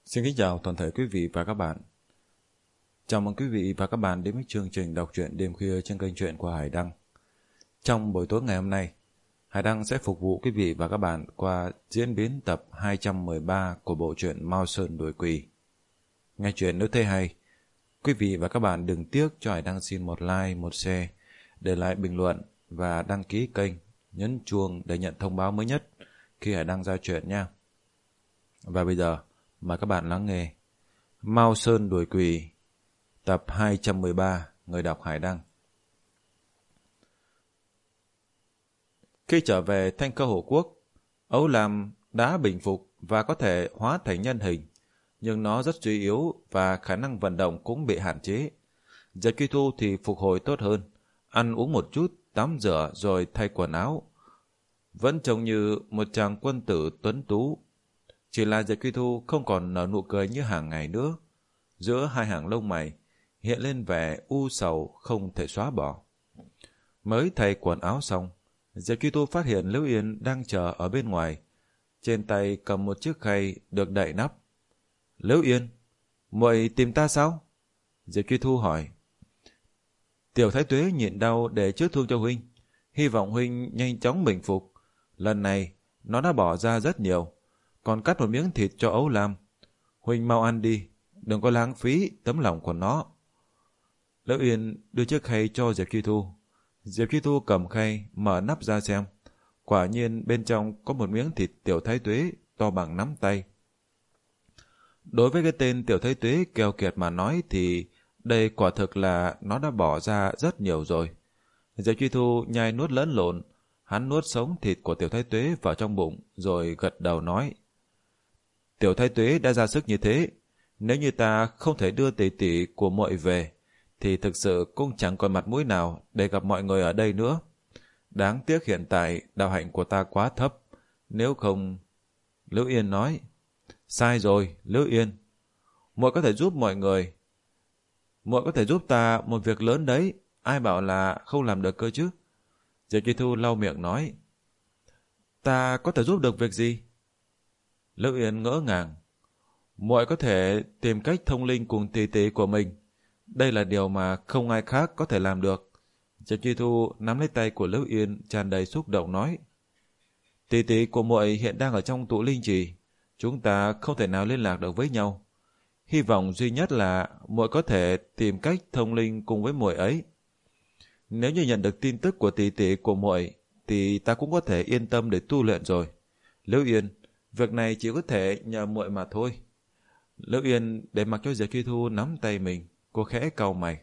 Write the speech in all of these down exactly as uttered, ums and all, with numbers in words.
Xin kính chào toàn thể quý vị và các bạn. Chào mừng quý vị và các bạn đến với chương trình đọc truyện đêm khuya trên kênh truyện của Hải Đăng. Trong buổi tối ngày hôm nay, Hải Đăng sẽ phục vụ quý vị và các bạn qua diễn biến tập hai trăm mười ba của bộ truyện Mao Sơn Đuổi Quỷ. Nghe chuyện nếu thấy hay, quý vị và các bạn đừng tiếc cho Hải Đăng xin một like, một share, để lại bình luận và đăng ký kênh, nhấn chuông để nhận thông báo mới nhất khi Hải Đăng ra chuyện nha. Và bây giờ, mời các bạn lắng nghe Mao Sơn Đuổi Quỷ tập hai trăm mười ba, người đọc Hải Đăng. Khi trở về Thanh Cơ Hổ Quốc, Âu Lam đã bình phục và có thể hóa thành nhân hình, nhưng nó rất suy yếu và khả năng vận động cũng bị hạn chế. Diệp Kỳ Thu thì phục hồi tốt hơn, ăn uống một chút, tắm rửa rồi thay quần áo. Vẫn trông như một chàng quân tử tuấn tú. Chỉ là Diệp Kỳ Thu không còn nở nụ cười như hàng ngày nữa. Giữa hai hàng lông mày hiện lên vẻ u sầu không thể xóa bỏ. Mới thay quần áo xong, Diệp Kỳ Thu phát hiện Liễu Yên đang chờ ở bên ngoài. Trên tay cầm một chiếc khay được đậy nắp. Liễu Yên, muội tìm ta sao? Diệp Kỳ Thu hỏi. Tiểu Thái Tuế nhịn đau để chữa thương cho huynh, hy vọng huynh nhanh chóng bình phục. Lần này nó đã bỏ ra rất nhiều, còn cắt một miếng thịt cho Ấu Lam. Huynh mau ăn đi, đừng có lãng phí tấm lòng của nó. Liễu Yên đưa chiếc khay cho Diệp Kỳ Thu. Diệp Kỳ Thu cầm khay, mở nắp ra xem. Quả nhiên bên trong có một miếng thịt Tiểu Thái Tuế to bằng nắm tay. Đối với cái tên Tiểu Thái Tuế keo kiệt mà nói thì đây quả thực là nó đã bỏ ra rất nhiều rồi. Diệp Kỳ Thu nhai nuốt lẫn lộn. Hắn nuốt sống thịt của Tiểu Thái Tuế vào trong bụng rồi gật đầu nói. Tiểu Thái Tuế đã ra sức như thế, nếu như ta không thể đưa tỷ tỷ của muội về thì thực sự cũng chẳng còn mặt mũi nào để gặp mọi người ở đây nữa. Đáng tiếc hiện tại đạo hạnh của ta quá thấp, nếu không... Liễu Yên nói. Sai rồi, Liễu Yên. Muội có thể giúp mọi người. Muội có thể giúp ta một việc lớn đấy, ai bảo là không làm được cơ chứ? Diệp Kỳ Thu lau miệng nói. Ta có thể giúp được việc gì? Liễu Yên ngỡ ngàng. Muội có thể tìm cách thông linh cùng tỷ tỷ của mình. Đây là điều mà không ai khác có thể làm được. Diệp Kỳ Thu nắm lấy tay của Liễu Yên tràn đầy xúc động nói. Tỷ tỷ của muội hiện đang ở trong tụ linh trì. Chúng ta không thể nào liên lạc được với nhau. Hy vọng duy nhất là muội có thể tìm cách thông linh cùng với muội ấy. Nếu như nhận được tin tức của tỷ tỷ của muội thì ta cũng có thể yên tâm để tu luyện rồi. Liễu Yên, việc này chỉ có thể nhờ muội mà thôi. Liễu Yên để mặc cho Diệp Kỳ Thu nắm tay mình, cô khẽ cau mày.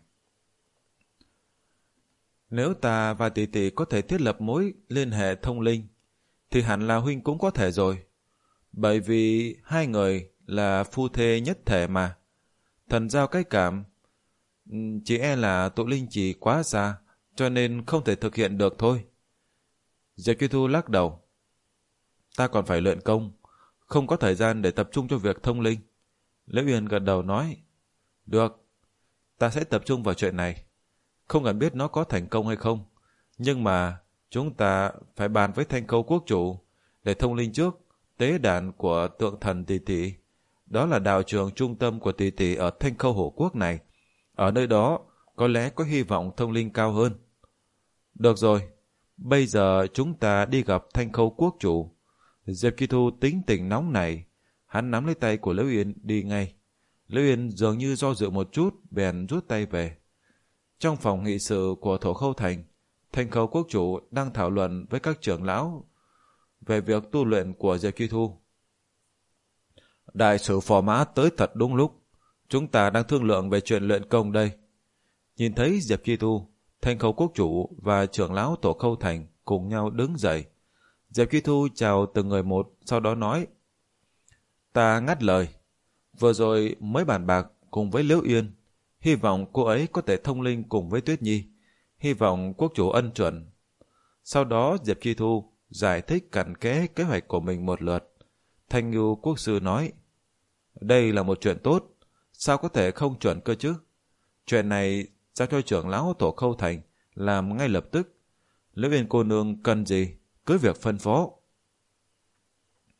Nếu ta và tỷ tỷ có thể thiết lập mối liên hệ thông linh thì hẳn là huynh cũng có thể rồi. Bởi vì hai người là phu thê nhất thể mà. Thần giao cách cảm, chỉ e là tụ linh chỉ quá xa, cho nên không thể thực hiện được thôi. Diệp Kỳ Thu lắc đầu. Ta còn phải luyện công, không có thời gian để tập trung cho việc thông linh. Liễu Yên gật đầu nói. Được, ta sẽ tập trung vào chuyện này. Không cần biết nó có thành công hay không, nhưng mà chúng ta phải bàn với Thanh Khâu quốc chủ để thông linh trước tế đàn của tượng thần tỷ tỷ. Đó là đạo trường trung tâm của tỷ tỷ ở Thanh Khâu Hổ Quốc này. Ở nơi đó có lẽ có hy vọng thông linh cao hơn. Được rồi, bây giờ chúng ta đi gặp Thanh Khâu quốc chủ. Diệp Kỳ Thu tính tình nóng này, hắn nắm lấy tay của Liễu Yên đi ngay. Liễu Yên dường như do dự một chút, bèn rút tay về. Trong phòng nghị sự của Thổ Khâu Thành, Thanh Khâu quốc chủ đang thảo luận với các trưởng lão về việc tu luyện của Diệp Kỳ Thu. Đại sử Phò Mã tới thật đúng lúc, chúng ta đang thương lượng về chuyện luyện công đây. Nhìn thấy Diệp Kỳ Thu, Thanh Khâu quốc chủ và trưởng lão Tổ Khâu Thành cùng nhau đứng dậy. Diệp Kỳ Thu chào từng người một, sau đó nói. Ta ngắt lời. Vừa rồi mới bàn bạc cùng với Liễu Yên. Hy vọng cô ấy có thể thông linh cùng với Tuyết Nhi. Hy vọng quốc chủ ân chuẩn. Sau đó Diệp Kỳ Thu giải thích cặn kẽ kế hoạch của mình một lượt. Thanh Ngưu quốc sư nói. Đây là một chuyện tốt, sao có thể không chuẩn cơ chứ? Chuyện này giao cho trưởng lão Tổ Khâu Thành làm ngay lập tức. Liễu Yên cô nương cần gì, cứ việc phân phó.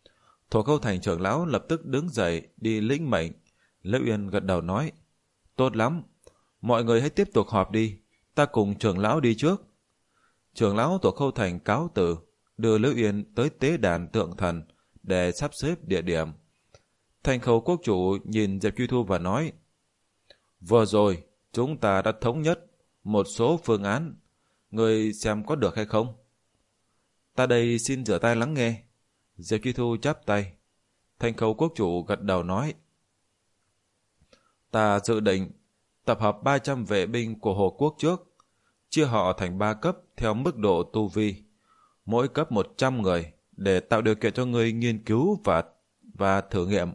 Thổ Khâu Thành trưởng lão lập tức đứng dậy đi lĩnh mệnh. Liễu Uyên gật đầu nói, tốt lắm, mọi người hãy tiếp tục họp đi, ta cùng trưởng lão đi trước. Trưởng lão Thổ Khâu Thành cáo từ, đưa Liễu Uyên tới tế đàn tượng thần để sắp xếp địa điểm. Thành Khâu quốc chủ nhìn Diệp Truy Thu và nói, vừa rồi chúng ta đã thống nhất một số phương án, người xem có được hay không? Ta đây xin rửa tay lắng nghe. Diệp Truy Thu chắp tay. Thành Khâu quốc chủ gật đầu nói, ta dự định tập hợp ba trăm vệ binh của Hồ Quốc trước, chia họ thành ba cấp theo mức độ tu vi, mỗi cấp một trăm người để tạo điều kiện cho người nghiên cứu và, và thử nghiệm.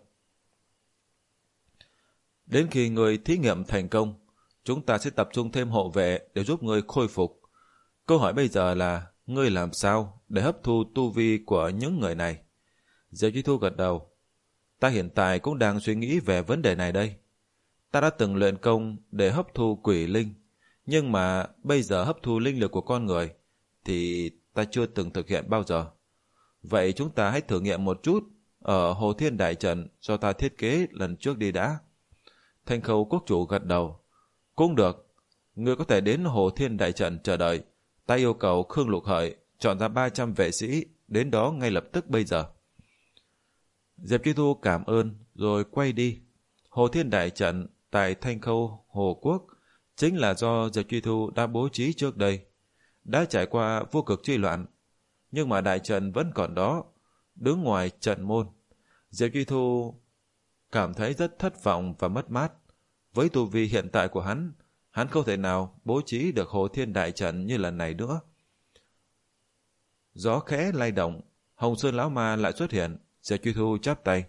Đến khi người thí nghiệm thành công, chúng ta sẽ tập trung thêm hộ vệ để giúp người khôi phục. Câu hỏi bây giờ là ngươi làm sao để hấp thu tu vi của những người này? Diệp Truy Thu gật đầu. Ta hiện tại cũng đang suy nghĩ về vấn đề này đây. Ta đã từng luyện công để hấp thu quỷ linh, nhưng mà bây giờ hấp thu linh lực của con người thì ta chưa từng thực hiện bao giờ. Vậy chúng ta hãy thử nghiệm một chút ở Hồ Thiên Đại Trận do ta thiết kế lần trước đi đã. Thành Khâu quốc chủ gật đầu. Cũng được, ngươi có thể đến Hồ Thiên Đại Trận chờ đợi. Ta yêu cầu Khương Lục Hợi chọn ra ba trăm vệ sĩ đến đó ngay lập tức bây giờ. Diệp Truy Thu cảm ơn rồi quay đi. Hồ Thiên Đại Trận tại Thanh Khâu Hồ Quốc chính là do Diệp Truy Thu đã bố trí trước đây. Đã trải qua vô cực truy loạn, nhưng mà đại trận vẫn còn đó, đứng ngoài trận môn. Diệp Truy Thu cảm thấy rất thất vọng và mất mát. Với tu vi hiện tại của hắn, hắn không thể nào bố trí được Hồ Thiên Đại Trận như lần này nữa. Gió khẽ lay động, Hồng Sơn Lão Ma lại xuất hiện. Diệp Truy Thu chắp tay.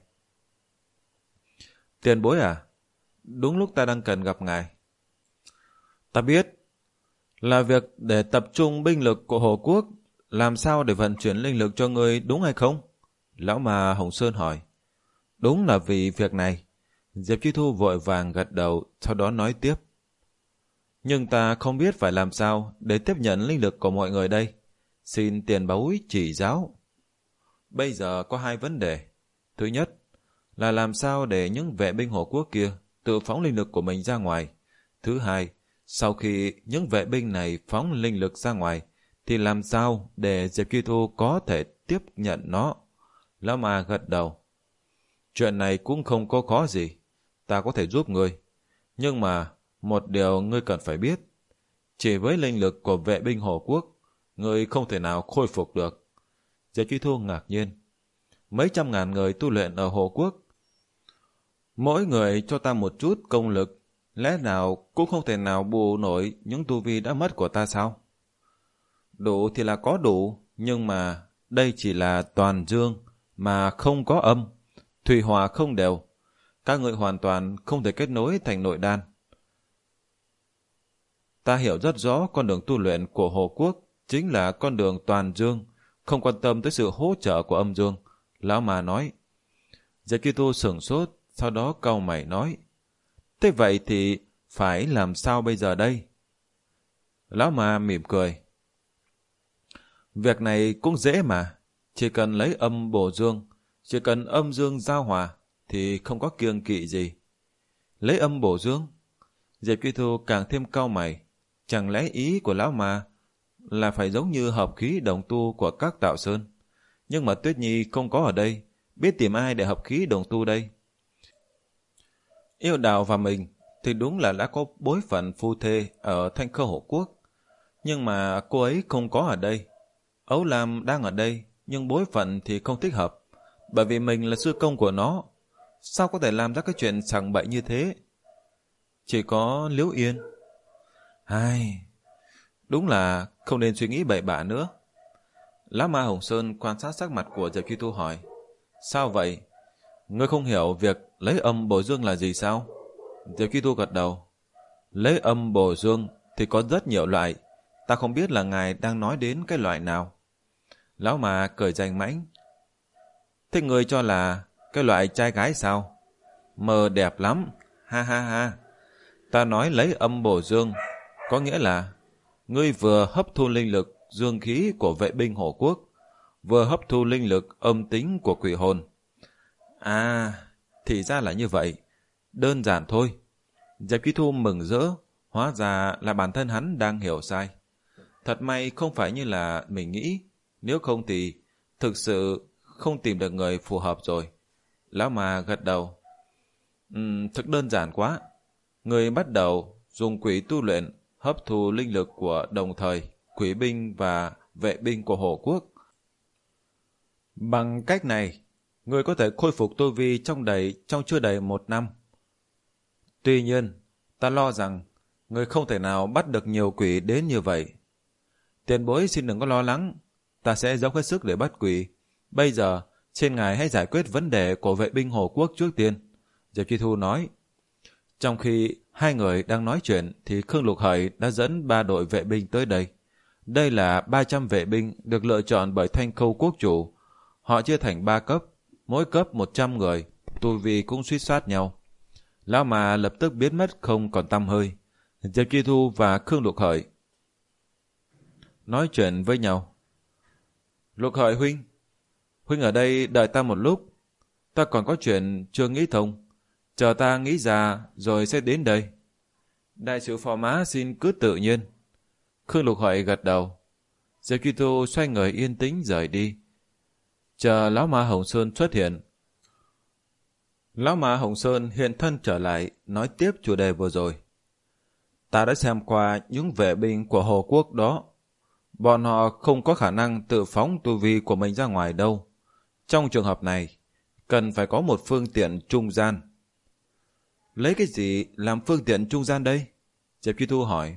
Tiền bối à? Đúng lúc ta đang cần gặp ngài. Ta biết, là việc để tập trung binh lực của Hồ Quốc, làm sao để vận chuyển linh lực cho ngươi đúng hay không? Lão Ma Hồng Sơn hỏi. Đúng là vì việc này. Diệp Truy Thu vội vàng gật đầu, sau đó nói tiếp. Nhưng ta không biết phải làm sao để tiếp nhận linh lực của mọi người đây. Xin tiền bối chỉ giáo. Bây giờ có hai vấn đề. Thứ nhất là làm sao để những vệ binh Hồ Quốc kia tự phóng linh lực của mình ra ngoài. Thứ hai, sau khi những vệ binh này phóng linh lực ra ngoài, thì làm sao để Diệp Truy Thu có thể tiếp nhận nó? Lão Ma gật đầu. Chuyện này cũng không có khó gì. Ta có thể giúp ngươi. Nhưng mà một điều ngươi cần phải biết. Chỉ với linh lực của vệ binh Hồ Quốc, ngươi không thể nào khôi phục được. Diệp Truy Thu ngạc nhiên. Mấy trăm ngàn người tu luyện ở Hồ Quốc, mỗi người cho ta một chút công lực, lẽ nào cũng không thể nào bù nổi những tu vi đã mất của ta sao? Đủ thì là có đủ, nhưng mà đây chỉ là toàn dương mà không có âm, thủy hòa không đều. Các người hoàn toàn không thể kết nối thành nội đan. Ta hiểu rất rõ con đường tu luyện của Hồ Quốc chính là con đường toàn dương, không quan tâm tới sự hỗ trợ của âm dương. Lão Ma nói. Diệp Truy Thu sửng sốt, sau đó cau mày nói. Thế vậy thì phải làm sao bây giờ đây? Lão Ma mỉm cười. Việc này cũng dễ mà. Chỉ cần lấy âm bổ dương, chỉ cần âm dương giao hòa thì không có kiêng kỵ gì. Lấy âm bổ dương? Diệp Truy Thu càng thêm cau mày. Chẳng lẽ ý của Lão Ma là phải giống như hợp khí đồng tu của các Tạo Sơn? Nhưng mà Tuyết Nhi không có ở đây, biết tìm ai để hợp khí đồng tu đây? Yêu Đào và mình thì đúng là đã có bối phận phu thê ở Thanh Khâu Hồ Quốc, nhưng mà cô ấy không có ở đây. Ấu Lam đang ở đây, nhưng bối phận thì không thích hợp, bởi vì mình là sư công của nó. Sao có thể làm ra cái chuyện sằng bậy như thế? Chỉ có Liễu Yên. Ai... Đúng là không nên suy nghĩ bậy bạ nữa. Lão Ma Hồng Sơn quan sát sắc mặt của Diệp Truy Thu hỏi. Sao vậy? Ngươi không hiểu việc lấy âm bổ dương là gì sao? Diệp Truy Thu gật đầu. Lấy âm bổ dương thì có rất nhiều loại. Ta không biết là ngài đang nói đến cái loại nào. Lão Ma cười rành mãnh. Thế ngươi cho là cái loại trai gái sao? Mơ đẹp lắm. Ha ha ha. Ta nói lấy âm bổ dương có nghĩa là ngươi vừa hấp thu linh lực dương khí của vệ binh Hồ Quốc, vừa hấp thu linh lực âm tính của quỷ hồn. À, thì ra là như vậy. Đơn giản thôi. Diệp Chi Thu mừng rỡ, hóa ra là bản thân hắn đang hiểu sai. Thật may không phải như là mình nghĩ, nếu không thì thực sự không tìm được người phù hợp rồi. Lão mà gật đầu. Ừm, thực đơn giản quá. Người bắt đầu dùng quỷ tu luyện hấp thu linh lực của đồng thời quỷ binh và vệ binh của Hồ Quốc. Bằng cách này, người có thể khôi phục tu vi trong đầy trong chưa đầy một năm. Tuy nhiên, ta lo rằng người không thể nào bắt được nhiều quỷ đến như vậy. Tiền bối xin đừng có lo lắng, ta sẽ dốc hết sức để bắt quỷ. Bây giờ, xin ngài hãy giải quyết vấn đề của vệ binh Hồ Quốc trước tiên. Diệp Chi Thu nói. Trong khi hai người đang nói chuyện thì Khương Lục Hợi đã dẫn ba đội vệ binh tới đây. Đây là ba trăm vệ binh được lựa chọn bởi Thanh Khâu quốc chủ. Họ chia thành ba cấp, mỗi cấp một trăm người, tu vi cũng suýt soát nhau. Lão mà lập tức biến mất không còn tăm hơi. Diệp Chi Thu và Khương Lục Hợi nói chuyện với nhau. Lục Hợi huynh, huynh ở đây đợi ta một lúc. Ta còn có chuyện chưa nghĩ thông. Chờ ta nghĩ ra rồi sẽ đến đây. Đại sứ Phò Mã xin cứ tự nhiên. Khương Lục Hợi gật đầu. Diệp Chi Thu xoay người yên tĩnh rời đi. Chờ Lão Ma Hồng Sơn xuất hiện. Lão Ma Hồng Sơn hiện thân trở lại, nói tiếp chủ đề vừa rồi. Ta đã xem qua những vệ binh của Hồ Quốc đó. Bọn họ không có khả năng tự phóng tu vi của mình ra ngoài đâu. Trong trường hợp này, cần phải có một phương tiện trung gian. Lấy cái gì làm phương tiện trung gian đây? Diệp Chi Thu hỏi.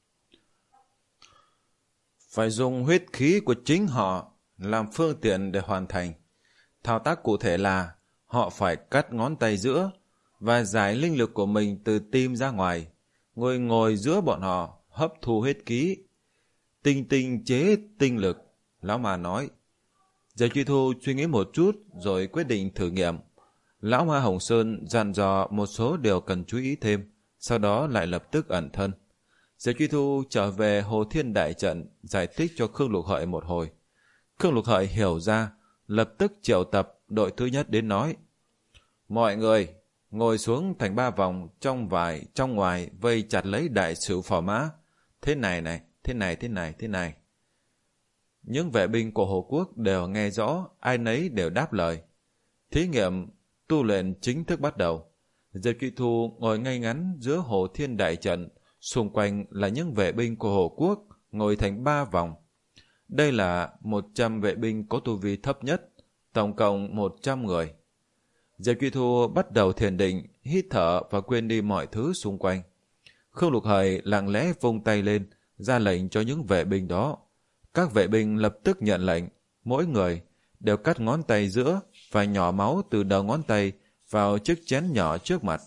Phải dùng huyết khí của chính họ làm phương tiện để hoàn thành. Thao tác cụ thể là họ phải cắt ngón tay giữa và giải linh lực của mình từ tim ra ngoài. Ngồi ngồi giữa bọn họ hấp thu huyết khí. Tinh tinh chế tinh lực, Lão Ma nói. Diệp Chi Thu suy nghĩ một chút rồi quyết định thử nghiệm. Lão Ma Hồng Sơn dặn dò một số điều cần chú ý thêm, sau đó lại lập tức ẩn thân. Diệp Chi Thu trở về Hồ Thiên Đại Trận, giải thích cho Khương Lục Hợi một hồi. Khương Lục Hợi hiểu ra, lập tức triệu tập đội thứ nhất đến nói. Mọi người, ngồi xuống thành ba vòng, trong vải, trong ngoài, vây chặt lấy đại sứ Phò Mã. Thế này này, thế này, thế này, thế này. Những vệ binh của Hồ Quốc đều nghe rõ, ai nấy đều đáp lời. Thí nghiệm tu luyện chính thức bắt đầu. Diệp Chi Thu ngồi ngay ngắn giữa Hồ Thiên Đại Trận, xung quanh là những vệ binh của Hồ Quốc, ngồi thành ba vòng. Đây là một trăm vệ binh có tu vi thấp nhất, tổng cộng một trăm người. Diệp Chi Thu bắt đầu thiền định, hít thở và quên đi mọi thứ xung quanh. Khương Lục Hợi lặng lẽ vung tay lên, ra lệnh cho những vệ binh đó. Các vệ binh lập tức nhận lệnh, mỗi người đều cắt ngón tay giữa và nhỏ máu từ đầu ngón tay vào chiếc chén nhỏ trước mặt.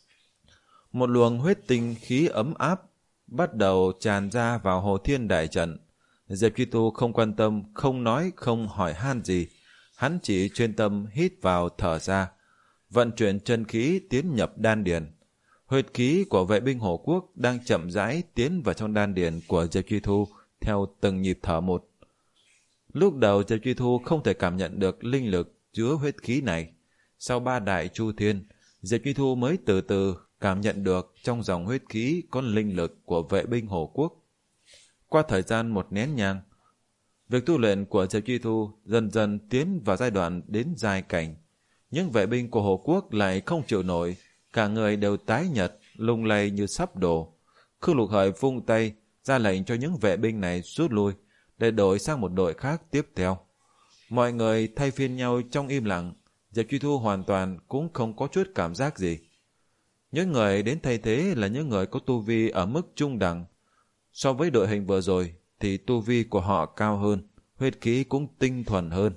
Một luồng huyết tinh khí ấm áp bắt đầu tràn ra vào Hồ Thiên Đại Trận. Diệp Chi Tu không quan tâm, không nói, không hỏi han gì. Hắn chỉ chuyên tâm hít vào thở ra, vận chuyển chân khí tiến nhập đan điền. Huyết khí của vệ binh Hồ Quốc đang chậm rãi tiến vào trong đan điền của Diệp Chi Thu theo từng nhịp thở một. Lúc đầu Diệp Chi Thu không thể cảm nhận được linh lực chứa huyết khí này. Sau ba đại chu thiên, Diệp Chi Thu mới từ từ cảm nhận được trong dòng huyết khí có linh lực của vệ binh Hồ Quốc. Qua thời gian một nén nhang, việc tu luyện của Diệp Chi Thu dần dần tiến vào giai đoạn đến giai cảnh. Những vệ binh của Hồ Quốc lại không chịu nổi, cả người đều tái nhợt, lung lay như sắp đổ. Khương Lục Hợi vung tay ra lệnh cho những vệ binh này rút lui để đổi sang một đội khác tiếp theo. Mọi người thay phiên nhau trong im lặng. Diệp Chi Thu hoàn toàn cũng không có chút cảm giác gì. Những người đến thay thế là những người có tu vi ở mức trung đẳng. So với đội hình vừa rồi thì tu vi của họ cao hơn, huyết khí cũng tinh thuần hơn.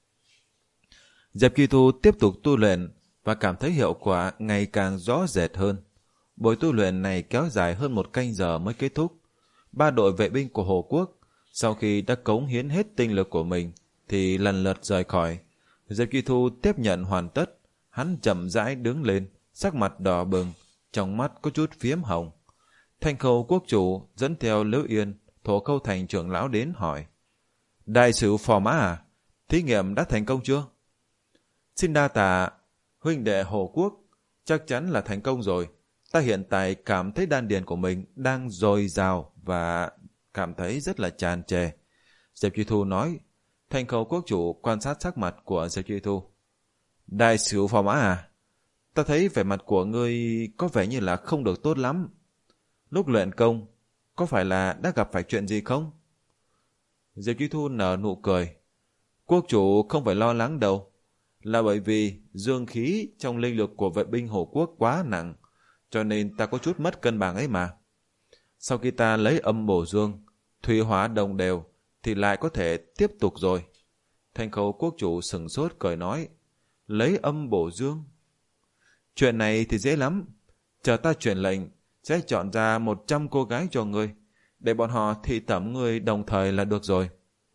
Diệp Chi Thu tiếp tục tu luyện và cảm thấy hiệu quả ngày càng rõ rệt hơn. Buổi tu luyện này kéo dài hơn một canh giờ mới kết thúc. Ba đội vệ binh của Hồ Quốc sau khi đã cống hiến hết tinh lực của mình thì lần lượt rời khỏi. Diệp Chi Thu tiếp nhận hoàn tất, hắn chậm rãi đứng lên, sắc mặt đỏ bừng, trong mắt có chút phiếm hồng. Thanh Khâu quốc chủ dẫn theo Lữ Yên, Thổ Khâu thành trưởng lão đến hỏi: Đại sứ Phò Mã à, thí nghiệm đã thành công chưa? Xin đa tạ Huynh đệ Hồ Quốc, chắc chắn là thành công rồi. Ta hiện tại cảm thấy đan điền của mình đang dồi dào và cảm thấy rất là tràn trề. Diệp Truy Thu nói. Thanh Khâu quốc chủ quan sát sắc mặt của Diệp Truy Thu. Đại sứ Phò Mã à? Ta thấy vẻ mặt của ngươi có vẻ như là không được tốt lắm. Lúc luyện công, có phải là đã gặp phải chuyện gì không? Diệp Truy Thu nở nụ cười. Quốc chủ không phải lo lắng đâu. Là bởi vì dương khí trong linh lực của vệ binh Hồ Quốc quá nặng, cho nên ta có chút mất cân bằng ấy mà. Sau khi ta lấy âm bổ dương, thủy hỏa đồng đều, thì lại có thể tiếp tục rồi. Thanh Khâu quốc chủ sừng sốt cười nói. Lấy âm bổ dương? Chuyện này thì dễ lắm. Chờ ta truyền lệnh, sẽ chọn ra một trăm cô gái cho ngươi, để bọn họ thị tẩm ngươi đồng thời là được rồi.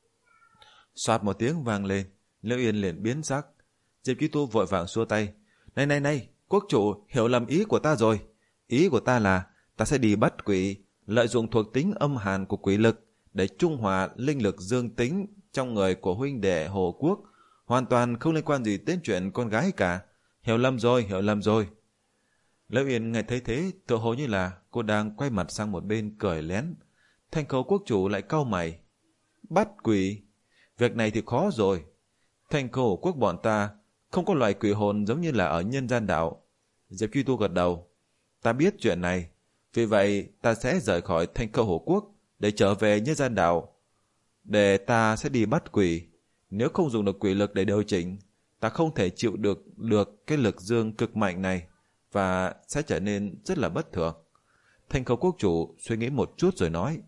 Soạt một tiếng vang lên, Liễu Yên liền biến sắc. Diệp Truy Thu vội vàng xua tay. Này này này, quốc chủ hiểu lầm ý của ta rồi. Ý của ta là ta sẽ đi bắt quỷ, lợi dụng thuộc tính âm hàn của quỷ lực để trung hòa linh lực dương tính trong người của huynh đệ Hồ Quốc, hoàn toàn không liên quan gì đến chuyện con gái cả. Hiểu lầm rồi, hiểu lầm rồi. Liễu Yên nghe thấy thế, tựa hồ như là cô đang quay mặt sang một bên cười lén. Thanh Khâu quốc chủ lại cau mày. Bắt quỷ? Việc này thì khó rồi. Thanh Khâu quốc bọn ta không có loại quỷ hồn giống như là ở nhân gian đạo. Diệp Truy Thu gật đầu. Ta biết chuyện này, vì vậy ta sẽ rời khỏi Thanh Khâu Hồ Quốc để trở về nhân gian đạo. Để ta sẽ đi bắt quỷ. Nếu không dùng được quỷ lực để điều chỉnh, ta không thể chịu được được cái lực dương cực mạnh này, và sẽ trở nên rất là bất thường. Thanh Khâu quốc chủ suy nghĩ một chút rồi nói.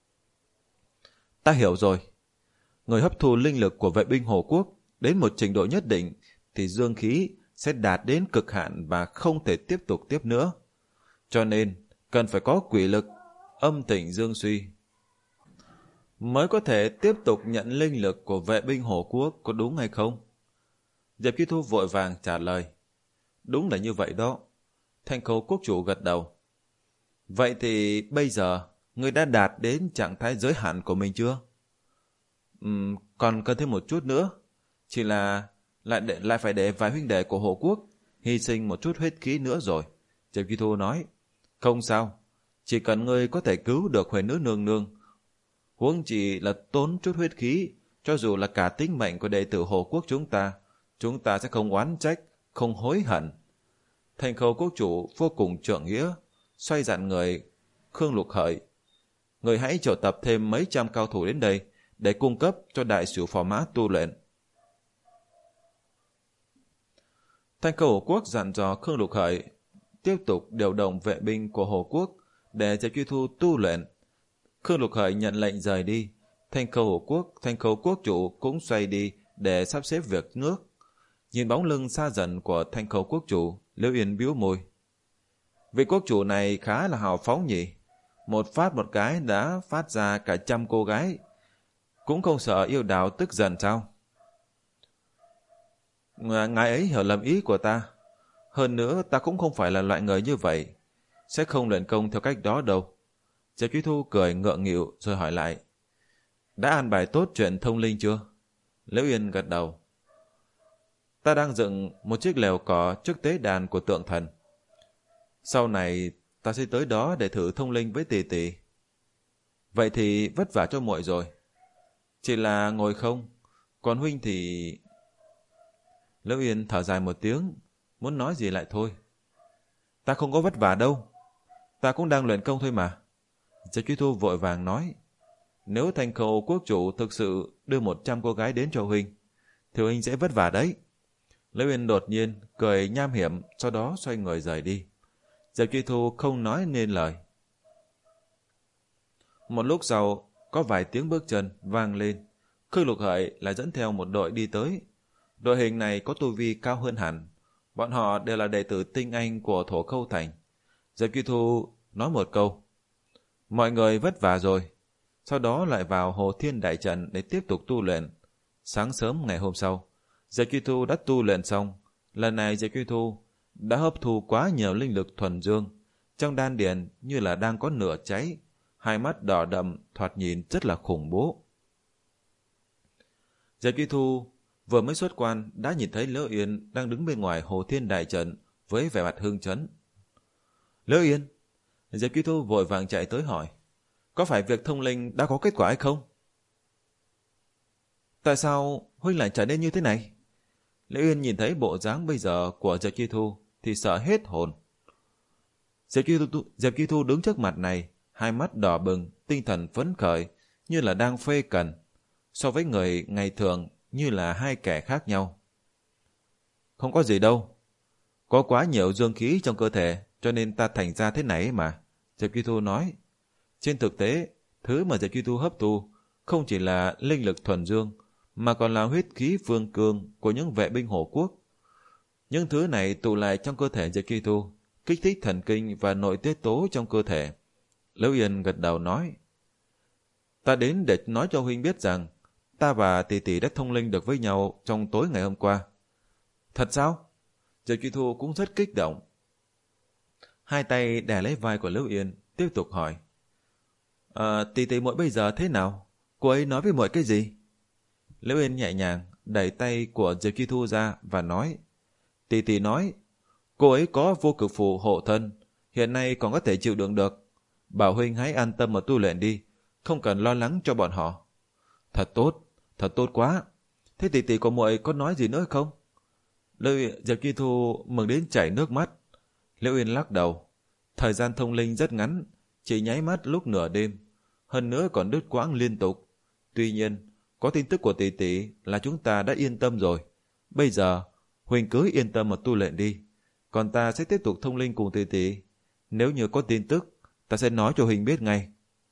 Ta hiểu rồi. Người hấp thu linh lực của vệ binh Hồ Quốc đến một trình độ nhất định thì dương khí sẽ đạt đến cực hạn và không thể tiếp tục tiếp nữa. Cho nên cần phải có quỷ lực âm tịnh dương suy mới có thể tiếp tục nhận linh lực của vệ binh Hồ Quốc, có đúng hay không? Diệp Truy Thu vội vàng trả lời. Đúng là như vậy đó. Thanh Khâu quốc chủ gật đầu. Vậy thì bây giờ ngươi đã đạt đến trạng thái giới hạn của mình chưa? Uhm, còn cần thêm một chút nữa. Chỉ là lại để, lại phải để vài huynh đệ của Hồ Quốc hy sinh một chút huyết khí nữa rồi. Diệp Truy Thu nói. Không sao, chỉ cần ngươi có thể cứu được Huệ nữ nương nương, huống chỉ là tốn chút huyết khí, cho dù là cả tính mệnh của đệ tử Hồ Quốc chúng ta, chúng ta sẽ không oán trách, không hối hận. Thanh Khâu quốc chủ vô cùng trượng nghĩa, xoay dặn người Khương Lục Hợi. Người hãy triệu tập thêm mấy trăm cao thủ đến đây để cung cấp cho đại sứ Phò Mã tu luyện. Thanh Khâu Hồ Quốc dặn dò Khương Lục Hợi tiếp tục điều động vệ binh của Hồ Quốc để Diệp Truy Thu tu luyện. Khương Lục Hợi nhận lệnh rời đi. Thanh Khâu Hồ Quốc, Thanh Khâu quốc chủ cũng xoay đi để sắp xếp việc nước. Nhìn bóng lưng xa dần của Thanh Khâu quốc chủ, Liễu Yên bĩu môi. Vị quốc chủ này khá là hào phóng nhỉ. Một phát một cái đã phát ra cả trăm cô gái. Cũng không sợ yêu đào tức giận sao? Ngài ấy hiểu lầm ý của ta. Hơn nữa ta cũng không phải là loại người như vậy, sẽ không luyện công theo cách đó đâu. Diệp Truy Thu cười ngượng nghịu rồi hỏi lại. Đã an bài tốt chuyện thông linh chưa? Liễu Yên gật đầu. Ta đang dựng một chiếc lều cỏ trước tế đàn của tượng thần. Sau này ta sẽ tới đó để thử thông linh với tỷ tỷ. Vậy thì vất vả cho muội rồi. Chỉ là ngồi không, còn huynh thì... Liễu Yên thở dài một tiếng, muốn nói gì lại thôi. Ta không có vất vả đâu, ta cũng đang luyện công thôi mà. Diệp Truy Thu vội vàng nói. Nếu Thanh Khâu quốc chủ thực sự đưa một trăm cô gái đến cho huynh, thì huynh sẽ vất vả đấy. Liễu Yên đột nhiên cười nham hiểm, sau đó xoay người rời đi. Diệp Truy Thu không nói nên lời. Một lúc sau, có vài tiếng bước chân vang lên. Khương Lục Hợi lại dẫn theo một đội đi tới. Đội hình này có tu vi cao hơn hẳn. Bọn họ đều là đệ tử tinh anh của Thổ Khâu Thành. Diệp Truy Thu nói một câu. Mọi người vất vả rồi. Sau đó lại vào Hồ Thiên Đại Trận để tiếp tục tu luyện. Sáng sớm ngày hôm sau, Diệp Truy Thu đã tu luyện xong. Lần này Diệp Truy Thu đã hấp thu quá nhiều linh lực thuần dương. Trong đan điền như là đang có lửa cháy. Hai mắt đỏ đậm thoạt nhìn rất là khủng bố. Diệp Truy Thu vừa mới xuất quan đã nhìn thấy Liễu Yên đang đứng bên ngoài Hồ Thiên Đại Trận với vẻ mặt hưng chấn. Liễu Yên, Diệp Chi Thu vội vàng chạy tới hỏi, có phải việc thông linh đã có kết quả hay không? Tại sao huynh lại trở nên như thế này? Liễu Yên nhìn thấy bộ dáng bây giờ của Diệp Chi Thu thì sợ hết hồn. Diệp Chi Thu, Diệp Chi Thu đứng trước mặt này, hai mắt đỏ bừng, tinh thần phấn khởi, như là đang phê cần, so với người ngày thường như là hai kẻ khác nhau. Không có gì đâu, có quá nhiều dương khí trong cơ thể cho nên ta thành ra thế này mà, Diệp Chi Thu nói. Trên thực tế, thứ mà Diệp Chi Thu hấp thu không chỉ là linh lực thuần dương, mà còn là huyết khí vương cương của những vệ binh Hổ Quốc. Những thứ này tụ lại trong cơ thể Diệp Chi Thu, kích thích thần kinh và nội tiết tố trong cơ thể. Liễu Yên gật đầu nói, ta đến để nói cho huynh biết rằng ta và tỷ tỷ đã thông linh được với nhau trong tối ngày hôm qua. Thật sao? Diệp Chi Thu cũng rất kích động. Hai tay đè lấy vai của Liễu Yên, tiếp tục hỏi, à, tỷ tỷ muội bây giờ thế nào? Cô ấy nói với muội cái gì? Liễu Yên nhẹ nhàng đẩy tay của Diệp Chi Thu ra và nói, tỷ tỷ nói cô ấy có vô cực phù hộ thân, hiện nay còn có thể chịu đựng được. Bảo huynh hãy an tâm mà tu luyện đi, không cần lo lắng cho bọn họ. Thật tốt, thật tốt quá. Thế tỷ tỷ của muội có nói gì nữa không? Liễu Diệp Chi Thu mừng đến chảy nước mắt. Liễu Yên lắc đầu, thời gian thông linh rất ngắn, chỉ nháy mắt lúc nửa đêm, hơn nữa còn đứt quãng liên tục. Tuy nhiên, có tin tức của tỷ tỷ là chúng ta đã yên tâm rồi. Bây giờ, huynh cứ yên tâm mà tu luyện đi, còn ta sẽ tiếp tục thông linh cùng tỷ tỷ. Nếu như có tin tức, ta sẽ nói cho huynh biết ngay.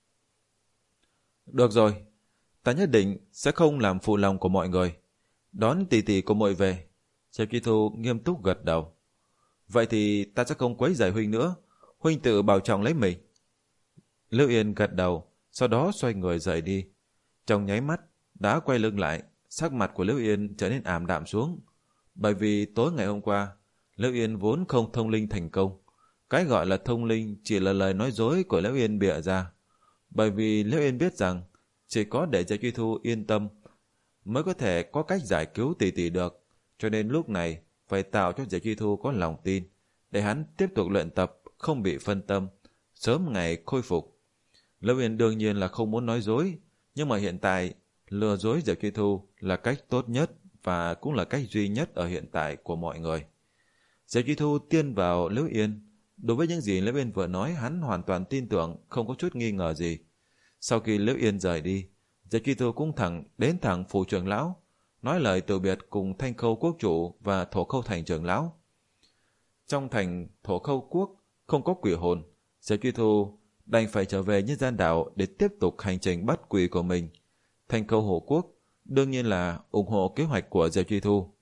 Được rồi, ta nhất định sẽ không làm phụ lòng của mọi người. Đón tỷ tỷ của muội về. Diệp Chi Thu nghiêm túc gật đầu. Vậy thì ta sẽ không quấy rầy huynh nữa, huynh tự bảo trọng lấy mình. Liễu Yên gật đầu, sau đó xoay người rời đi. Trong nháy mắt đã quay lưng lại, sắc mặt của Liễu Yên trở nên ảm đạm xuống. Bởi vì tối ngày hôm qua, Liễu Yên vốn không thông linh thành công. Cái gọi là thông linh chỉ là lời nói dối của Liễu Yên bịa ra. Bởi vì Liễu Yên biết rằng chỉ có để Diệp Chi Thu yên tâm mới có thể có cách giải cứu tỷ tỷ được, cho nên lúc này phải tạo cho Diệp Chi Thu có lòng tin để hắn tiếp tục luyện tập, không bị phân tâm, sớm ngày khôi phục. Liễu Yên đương nhiên là không muốn nói dối, nhưng mà hiện tại lừa dối Diệp Chi Thu là cách tốt nhất và cũng là cách duy nhất ở hiện tại của mọi người. Diệp Chi Thu tin vào Liễu Yên. Đối với những gì Liễu Yên vừa nói, hắn hoàn toàn tin tưởng, không có chút nghi ngờ gì. Sau khi Liễu Yên rời đi, Diệp Chi Thu cũng thẳng đến thẳng phủ trưởng lão, nói lời từ biệt cùng Thanh Khâu quốc chủ và Thổ Khâu thành trưởng lão. Trong thành Thổ Khâu quốc không có quỷ hồn, Diệp Chi Thu đành phải trở về nhân gian đảo để tiếp tục hành trình bắt quỷ của mình. Thanh Khâu Hổ quốc đương nhiên là ủng hộ kế hoạch của Diệp Chi Thu.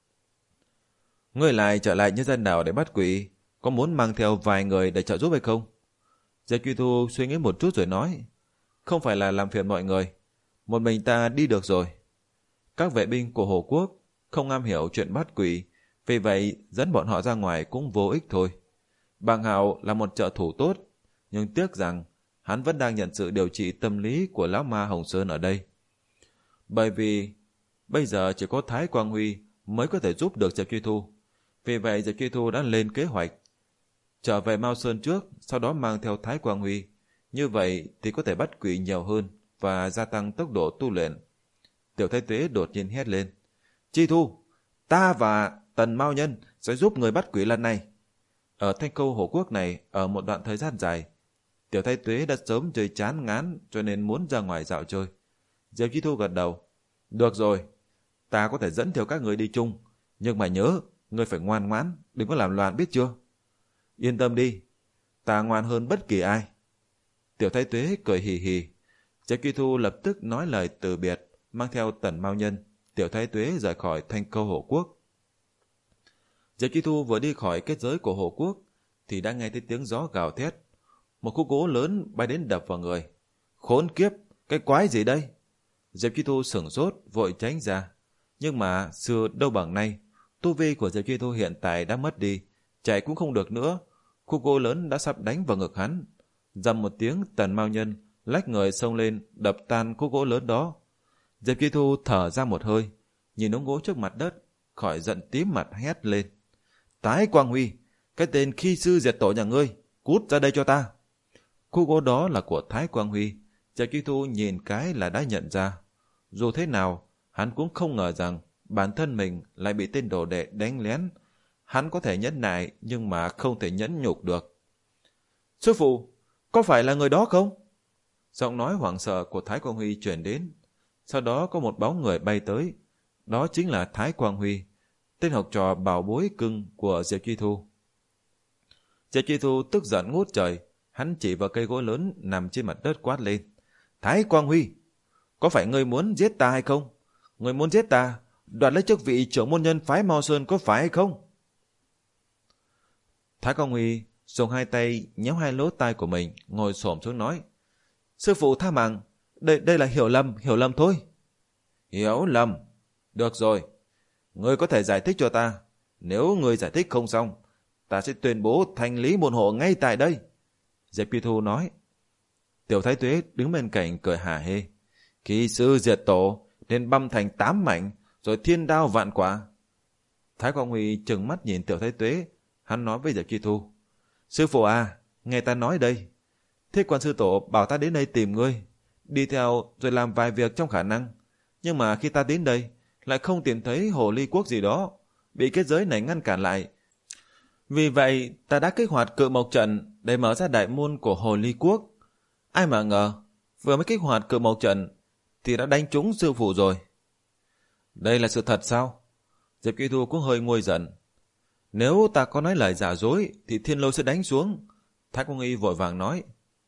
Ngươi lại trở lại nhân gian đảo để bắt quỷ, có muốn mang theo vài người để trợ giúp hay không? Diệp Chi Thu suy nghĩ một chút rồi nói, không phải là làm phiền mọi người, một mình ta đi được rồi. Các vệ binh của Hồ Quốc không am hiểu chuyện bắt quỷ, vì vậy dẫn bọn họ ra ngoài cũng vô ích thôi. Bàng Hạo là một trợ thủ tốt, nhưng tiếc rằng hắn vẫn đang nhận sự điều trị tâm lý của lão ma Hồng Sơn ở đây. Bởi vì bây giờ chỉ có Thái Quang Huy mới có thể giúp được Diệp Chi Thu. Vì vậy Diệp Chi Thu đã lên kế hoạch trở về Mao Sơn trước, sau đó mang theo Thái Quang Huy. Như vậy thì có thể bắt quỷ nhiều hơn và gia tăng tốc độ tu luyện. Tiểu Thái Tuế đột nhiên hét lên, Chi Thu, ta và Tần Mao Nhân sẽ giúp người bắt quỷ lần này. Ở Thanh Khâu Hổ quốc này, ở một đoạn thời gian dài, Tiểu Thái Tuế đã sớm chơi chán ngán cho nên muốn ra ngoài dạo chơi. Diệp Chi Thu gật đầu, được rồi, ta có thể dẫn theo các người đi chung, nhưng mà nhớ, ngươi phải ngoan ngoãn, đừng có làm loạn biết chưa? Yên tâm đi, ta ngoan hơn bất kỳ ai. Tiểu Thái Tuế cười hì hì. Diệp Chi Thu lập tức nói lời từ biệt, mang theo Tần Mao Nhân, Tiểu Thái Tuế rời khỏi Thanh Khâu Hổ quốc. Diệp Chi Thu vừa đi khỏi kết giới của Hổ quốc thì đã nghe thấy tiếng gió gào thét. Một khúc gỗ lớn bay đến đập vào người. Khốn kiếp, cái quái gì đây? Diệp Chi Thu sửng sốt, vội tránh ra. Nhưng mà xưa đâu bằng nay, tu vi của Diệp Chi Thu hiện tại đã mất đi, chạy cũng không được nữa. Khúc gỗ lớn đã sắp đánh vào ngực hắn. Dầm một tiếng, Tần Mao Nhân lách người xông lên, đập tan khúc gỗ lớn đó. Diệp Chi Thu thở ra một hơi, nhìn đống gỗ trước mặt đất, khỏi giận tím mặt hét lên. Thái Quang Huy, cái tên khi sư diệt tổ nhà ngươi, cút ra đây cho ta. Khu gỗ đó là của Thái Quang Huy. Diệp Chi Thu nhìn cái là đã nhận ra. Dù thế nào, hắn cũng không ngờ rằng bản thân mình lại bị tên đồ đệ đánh lén. Hắn có thể nhẫn nại nhưng mà không thể nhẫn nhục được. Sư phụ, có phải là người đó không? Giọng nói hoảng sợ của Thái Quang Huy truyền đến. Sau đó có một bóng người bay tới. Đó chính là Thái Quang Huy, tên học trò bảo bối cưng của Diệp Chi Thu. Diệp Chi Thu tức giận ngút trời. Hắn chỉ vào cây gỗ lớn nằm trên mặt đất quát lên. Thái Quang Huy, có phải ngươi muốn giết ta hay không? Ngươi muốn giết ta, đoạt lấy chức vị trưởng môn nhân phái Mao Sơn có phải hay không? Thái Quang Huy dùng hai tay nhéo hai lỗ tai của mình, ngồi xổm xuống nói. Sư phụ tha mạng, đây, đây là hiểu lầm, hiểu lầm thôi. Hiểu lầm? Được rồi, ngươi có thể giải thích cho ta. Nếu ngươi giải thích không xong, ta sẽ tuyên bố thanh lý môn hộ ngay tại đây. Diệp Chi Thu nói. Tiểu Thái Tuế đứng bên cạnh cười hả hê. Khi sư diệt tổ nên băm thành tám mảnh, rồi thiên đao vạn quả. Thái Quang Huy trừng mắt nhìn Tiểu Thái Tuế. Hắn nói với Diệp Chi Thu. Sư phụ à, nghe ta nói đây. Thế quan sư tổ bảo ta đến đây tìm ngươi, đi theo rồi làm vài việc trong khả năng. Nhưng mà khi ta đến đây, lại không tìm thấy hồ ly quốc gì đó, bị kết giới này ngăn cản lại. Vì vậy, ta đã kích hoạt cự mộc trận để mở ra đại môn của hồ ly quốc. Ai mà ngờ, vừa mới kích hoạt cự mộc trận, thì đã đánh trúng sư phụ rồi. Đây là sự thật sao? Diệp Chi Thu cũng hơi nguôi giận. Nếu ta có nói lời giả dối, thì thiên lôi sẽ đánh xuống. Thái Quang Huy vội vàng nói.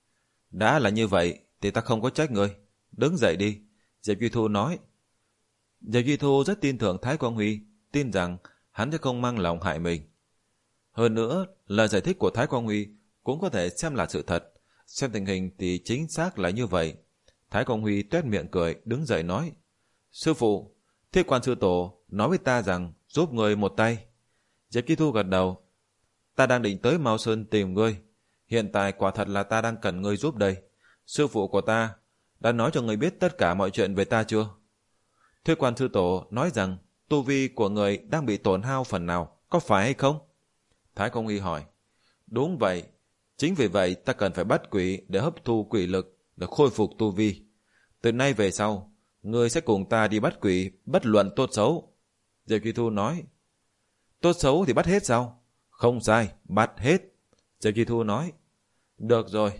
Đã là như vậy, thì ta không có trách ngươi. Đứng dậy đi, Diệp Chi Thu nói. Diệp Chi Thu rất tin tưởng Thái Quang Huy, tin rằng hắn sẽ không mang lòng hại mình. Hơn nữa, lời giải thích của Thái Quang Huy cũng có thể xem là sự thật. Xem tình hình thì chính xác là như vậy. Thái Quang Huy tuét miệng cười, đứng dậy nói. Sư phụ, Thiết Quan sư tổ nói với ta rằng giúp người một tay. Diệp Chi Thu gật đầu. Ta đang định tới Mao Sơn tìm ngươi. Hiện tại quả thật là ta đang cần ngươi giúp đây. Sư phụ của ta đã nói cho ngươi biết tất cả mọi chuyện về ta chưa? Thiết Quan sư tổ nói rằng tu vi của người đang bị tổn hao phần nào, có phải hay không? Thái Quang Huy hỏi. Đúng vậy. Chính vì vậy ta cần phải bắt quỷ để hấp thu quỷ lực, để khôi phục tu vi. Từ nay về sau, ngươi sẽ cùng ta đi bắt quỷ, bất luận tốt xấu. Diệp Chi Thu nói. Tốt xấu thì bắt hết sao? Không sai, bắt hết. Diệp Chi Thu nói. Được rồi,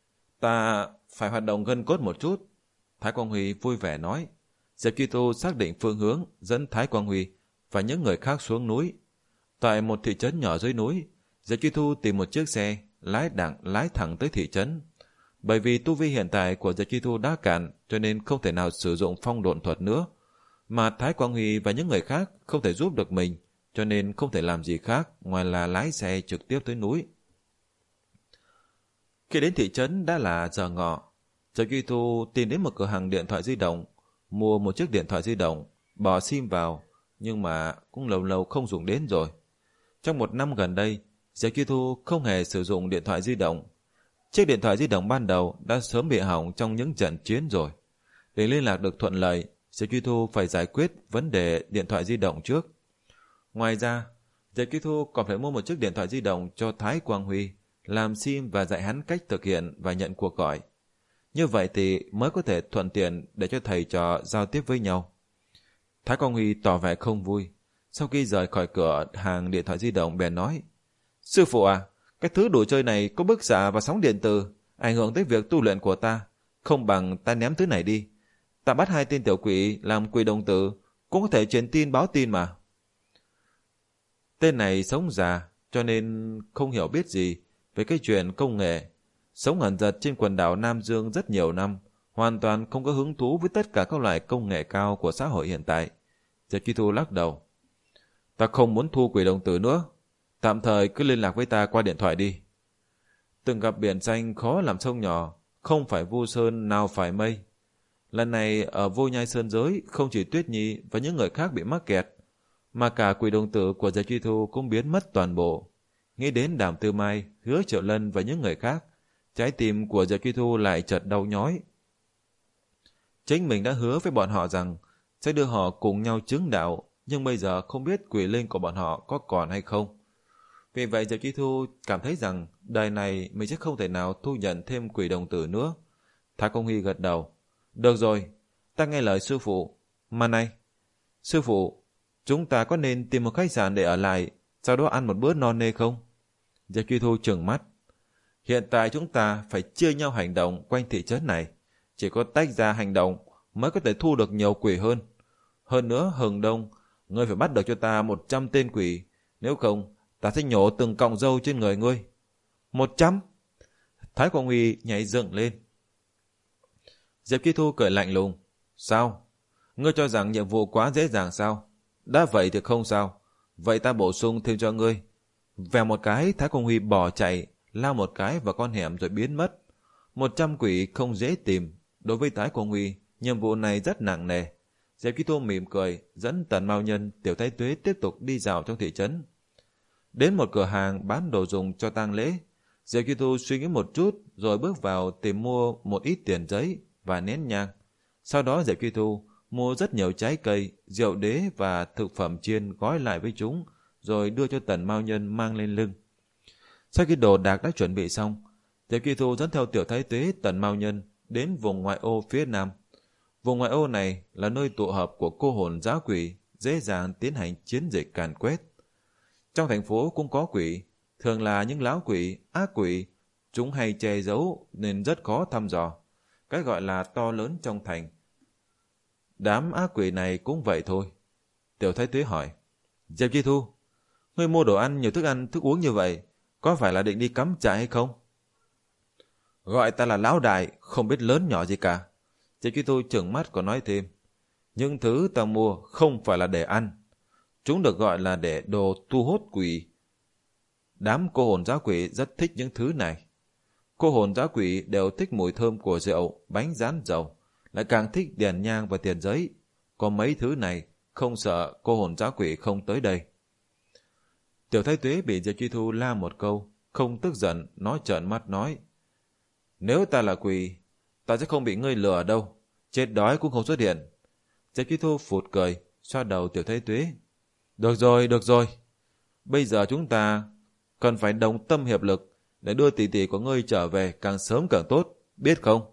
ta phải hoạt động gân cốt một chút. Thái Quang Huy vui vẻ nói. Diệp Chi Thu xác định phương hướng, dẫn Thái Quang Huy và những người khác xuống núi. Tại một thị trấn nhỏ dưới núi, Diệp Chi Thu tìm một chiếc xe, lái đặng lái thẳng tới thị trấn. Bởi vì tu vi hiện tại của Diệp Chi Thu đã cạn, cho nên không thể nào sử dụng phong độn thuật nữa. Mà Thái Quang Huy và những người khác không thể giúp được mình, cho nên không thể làm gì khác ngoài là lái xe trực tiếp tới núi. Khi đến thị trấn đã là giờ ngọ, Diệp Chi Thu tìm đến một cửa hàng điện thoại di động, mua một chiếc điện thoại di động, bỏ sim vào, nhưng mà cũng lâu lâu không dùng đến rồi. Trong một năm gần đây, Diệp Chi Thu không hề sử dụng điện thoại di động. Chiếc điện thoại di động ban đầu đã sớm bị hỏng trong những trận chiến rồi. Để liên lạc được thuận lợi, Diệp Chi Thu phải giải quyết vấn đề điện thoại di động trước. Ngoài ra, Diệp Chi Thu còn phải mua một chiếc điện thoại di động cho Thái Quang Huy, làm sim và dạy hắn cách thực hiện và nhận cuộc gọi. Như vậy thì mới có thể thuận tiện để cho thầy trò giao tiếp với nhau. Thái Quang Huy tỏ vẻ không vui. Sau khi rời khỏi cửa hàng điện thoại di động bèn nói. Sư phụ à, cái thứ đồ chơi này có bức xạ và sóng điện từ, ảnh hưởng tới việc tu luyện của ta. Không bằng ta ném thứ này đi. Ta bắt hai tên tiểu quỷ làm quỷ đồng tử, cũng có thể truyền tin báo tin mà. Tên này sống già, cho nên không hiểu biết gì về cái chuyện công nghệ. Sống ẩn dật trên quần đảo Nam Dương rất nhiều năm, hoàn toàn không có hứng thú với tất cả các loại công nghệ cao của xã hội hiện tại. Diệp Chi Thu lắc đầu. Ta không muốn thu quỷ đồng tử nữa. Tạm thời cứ liên lạc với ta qua điện thoại đi. Từng gặp biển xanh khó làm sông nhỏ, không phải vu sơn nào phải mây. Lần này ở Vô Nhai Sơn Giới, không chỉ Tuyết Nhi và những người khác bị mắc kẹt, mà cả quỷ đồng tử của Diệp Chi Thu cũng biến mất toàn bộ. Nghĩ đến Đàm Tư Mai, Hứa Triệu Lân và những người khác, trái tim của Diệp Chi Thu lại chợt đau nhói. Chính mình đã hứa với bọn họ rằng sẽ đưa họ cùng nhau chứng đạo, nhưng bây giờ không biết quỷ linh của bọn họ có còn hay không. Vì vậy Diệp Chi Thu cảm thấy rằng đời này mình sẽ không thể nào thu nhận thêm quỷ đồng tử nữa. Thái Công Huy gật đầu. Được rồi, ta nghe lời sư phụ. Mà này, sư phụ, chúng ta có nên tìm một khách sạn để ở lại, sau đó ăn một bữa no nê không? Diệp Chi Thu trừng mắt. Hiện tại chúng ta phải chia nhau hành động quanh thị trấn này. Chỉ có tách ra hành động mới có thể thu được nhiều quỷ hơn. Hơn nữa, Hừng Đông, ngươi phải bắt được cho ta một trăm tên quỷ. Nếu không, ta sẽ nhổ từng cọng râu trên người ngươi. Một trăm? Thái Quang Huy nhảy dựng lên. Diệp Chi Thu cười lạnh lùng. Sao? Ngươi cho rằng nhiệm vụ quá dễ dàng sao? Đã vậy thì không sao. Vậy ta bổ sung thêm cho ngươi. Vèo một cái, Thái Quang Huy bỏ chạy, lao một cái vào con hẻm rồi biến mất. Một trăm quỷ không dễ tìm. Đối với Thái Quang Huy, nhiệm vụ này rất nặng nề. Diệp Chi Thu mỉm cười, dẫn Tần Mao Nhân, Tiểu Thái Tuế tiếp tục đi dạo trong thị trấn. Đến một cửa hàng bán đồ dùng cho tang lễ, Diệp Chi Thu suy nghĩ một chút rồi bước vào tìm mua một ít tiền giấy và nén nhang. Sau đó Diệp Chi Thu mua rất nhiều trái cây, rượu đế và thực phẩm chiên gói lại với chúng, rồi đưa cho Tần Mao Nhân mang lên lưng. Sau khi đồ đạc đã chuẩn bị xong, Diệp Chi Thu dẫn theo Tiểu Thái Tuế, Tần Mao Nhân đến vùng ngoại ô phía nam. Vùng ngoại ô này là nơi tụ hợp của cô hồn dã quỷ, dễ dàng tiến hành chiến dịch càn quét. Trong thành phố cũng có quỷ, thường là những lão quỷ, ác quỷ, chúng hay che giấu nên rất khó thăm dò. Cái gọi là to lớn trong thành. Đám ác quỷ này cũng vậy thôi. Tiểu Thái Tuế hỏi, Diệp Chi Thu, ngươi mua đồ ăn nhiều thức ăn, thức uống như vậy, có phải là định đi cắm trại hay không? Gọi ta là lão đại, không biết lớn nhỏ gì cả. Diệp Chi Thu trừng mắt còn nói thêm, những thứ ta mua không phải là để ăn. Chúng được gọi là để đồ thu hút quỷ. Đám cô hồn dã quỷ rất thích những thứ này. Cô hồn dã quỷ đều thích mùi thơm của rượu, bánh rán dầu, lại càng thích đèn nhang và tiền giấy. Có mấy thứ này, không sợ cô hồn dã quỷ không tới đây. Tiểu Thái Tuế bị Diệp Chi Thu la một câu, không tức giận, nó trợn mắt nói, nếu ta là quỷ, ta sẽ không bị ngươi lừa đâu, chết đói cũng không xuất hiện. Diệp Chi Thu phụt cười, xoa đầu Tiểu Thái Tuế. Được rồi, được rồi. Bây giờ chúng ta cần phải đồng tâm hiệp lực để đưa tỷ tỷ của ngươi trở về càng sớm càng tốt, biết không?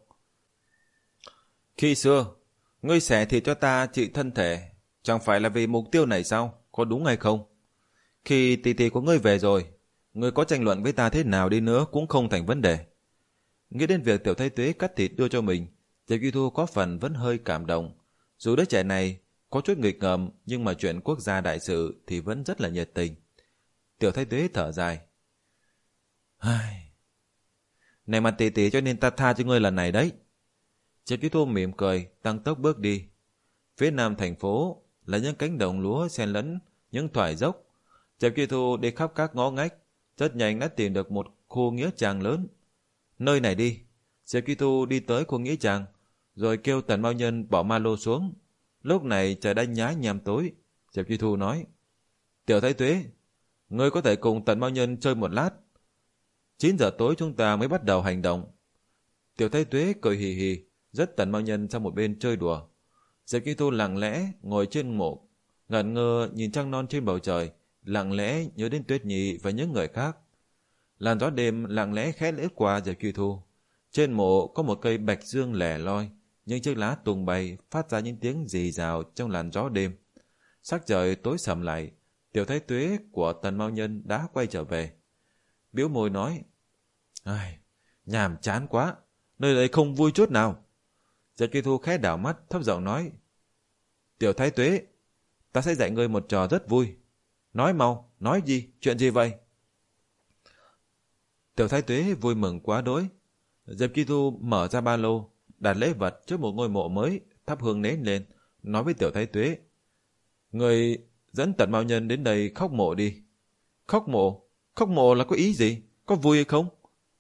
Khi xưa, ngươi xẻ thịt cho ta trị thân thể, chẳng phải là vì mục tiêu này sao? Có đúng hay không? Khi tỷ tỷ của ngươi về rồi, ngươi có tranh luận với ta thế nào đi nữa cũng không thành vấn đề. Nghĩ đến việc Tiểu Thái Tuế cắt thịt đưa cho mình, Diệp Chi Thu có phần vẫn hơi cảm động. Dù đứa trẻ này có chút nghịch ngợm, nhưng mà chuyện quốc gia đại sự thì vẫn rất là nhiệt tình. Tiểu Thái Tuế thở dài. Này mà tỷ tỷ, cho nên ta tha cho ngươi lần này đấy. Diệp Chi Thu mỉm cười, tăng tốc bước đi. Phía nam thành phố là những cánh đồng lúa xen lẫn những thoải dốc. Diệp Chi Thu đi khắp các ngõ ngách, rất nhanh đã tìm được một khu nghĩa trang lớn. Nơi này đi. Diệp Chi Thu đi tới khu nghĩa trang, rồi kêu Tần Mao Nhân bỏ ma lô xuống. Lúc này trời đã nhá nhem tối. Diệp Chi Thu nói, Tiểu Thái Tuế, ngươi có thể cùng Tần Mao Nhân chơi một lát. chín giờ tối chúng ta mới bắt đầu hành động. Tiểu Thái Tuế cười hì hì, dắt Tần Mao Nhân sang một bên chơi đùa. Diệp Chi Thu lặng lẽ ngồi trên mộ, ngẩn ngơ nhìn trăng non trên bầu trời, lặng lẽ nhớ đến Tuyết Nhi và những người khác. Làn gió đêm lặng lẽ khẽ lướt qua Diệp Chi Thu. Trên mộ có một cây bạch dương lẻ loi, những chiếc lá tung bay phát ra những tiếng rì rào trong làn gió đêm. Sắc trời tối sầm lại, Tiểu Thái Tuế của Tần Mao Nhân đã quay trở về. Biểu môi nói, ai, nhàm chán quá, nơi đây không vui chút nào. Diệp Chi Thu khẽ đảo mắt, thấp giọng nói, Tiểu Thái Tuế, ta sẽ dạy ngươi một trò rất vui. Nói mau, nói gì, chuyện gì vậy? Tiểu Thái Tuế vui mừng quá đỗi. Diệp Chi Thu mở ra ba lô, đặt lễ vật trước một ngôi mộ mới, thắp hương nến lên, nói với Tiểu Thái Tuế, người dẫn Tần Mao Nhân đến đây khóc mộ đi. Khóc mộ? Khóc mộ là có ý gì? Có vui hay không?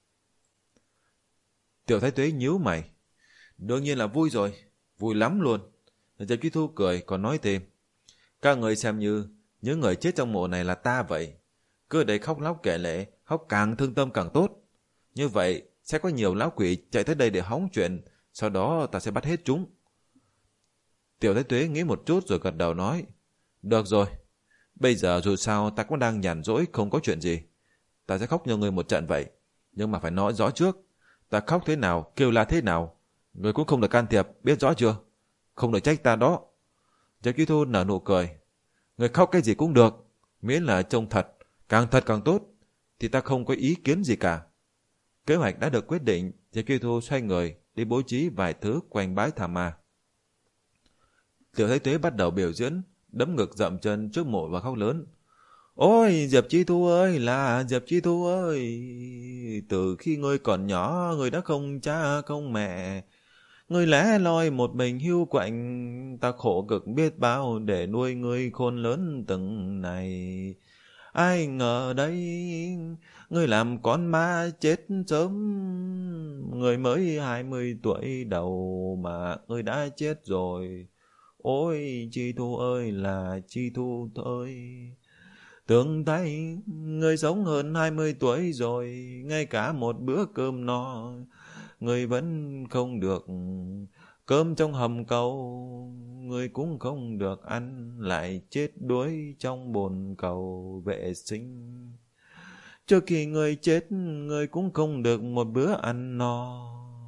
Tiểu Thái Tuế nhíu mày. Đương nhiên là vui rồi, vui lắm luôn. Diệp Chi Thu cười còn nói thêm, các người xem như những người chết trong mộ này là ta vậy. Cứ để khóc lóc kể lể, khóc càng thương tâm càng tốt. Như vậy sẽ có nhiều lão quỷ chạy tới đây để hóng chuyện, sau đó ta sẽ bắt hết chúng. Tiểu Thái Tuế nghĩ một chút rồi gật đầu nói, được rồi, bây giờ dù sao ta cũng đang nhàn rỗi không có chuyện gì. Ta sẽ khóc cho ngươi một trận vậy, nhưng mà phải nói rõ trước. Ta khóc thế nào, kêu la thế nào, ngươi cũng không được can thiệp, biết rõ chưa? Không được trách ta đó. Diệp Chi Thu nở nụ cười, ngươi khóc cái gì cũng được, miễn là trông thật, càng thật càng tốt, thì ta không có ý kiến gì cả. Kế hoạch đã được quyết định, Diệp Chi Thu xoay người đi bố trí vài thứ quanh bãi Tha Ma. Tiểu Thái Tuế bắt đầu biểu diễn, đấm ngực dậm chân trước mộ và khóc lớn. Ôi Diệp Chi Thu ơi, là Diệp Chi Thu ơi, từ khi ngươi còn nhỏ, ngươi đã không cha không mẹ, ngươi lẻ loi một mình hiu quạnh, ta khổ cực biết bao để nuôi ngươi khôn lớn từng này. Ai ngờ đây, ngươi làm con ma chết sớm, ngươi mới hai mươi tuổi đầu mà ngươi đã chết rồi. Ôi Chi Thu ơi, là Chi Thu ơi, tưởng thấy ngươi sống hơn hai mươi tuổi rồi, ngay cả một bữa cơm no ngươi vẫn không được, cơm trong hầm cầu ngươi cũng không được ăn, lại chết đuối trong bồn cầu vệ sinh. Trước khi ngươi chết, ngươi cũng không được một bữa ăn no.